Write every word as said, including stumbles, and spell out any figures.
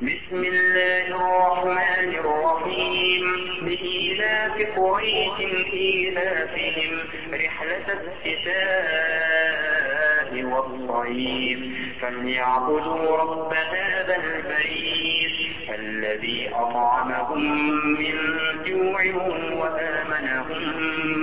بسم الله الرحمن الرحيم لإيلاف قريش إيلافهم رحلة الشتاء والصيف فليعبدوا رب هذا البيت الذي أطعمهم من جوع وآمنهم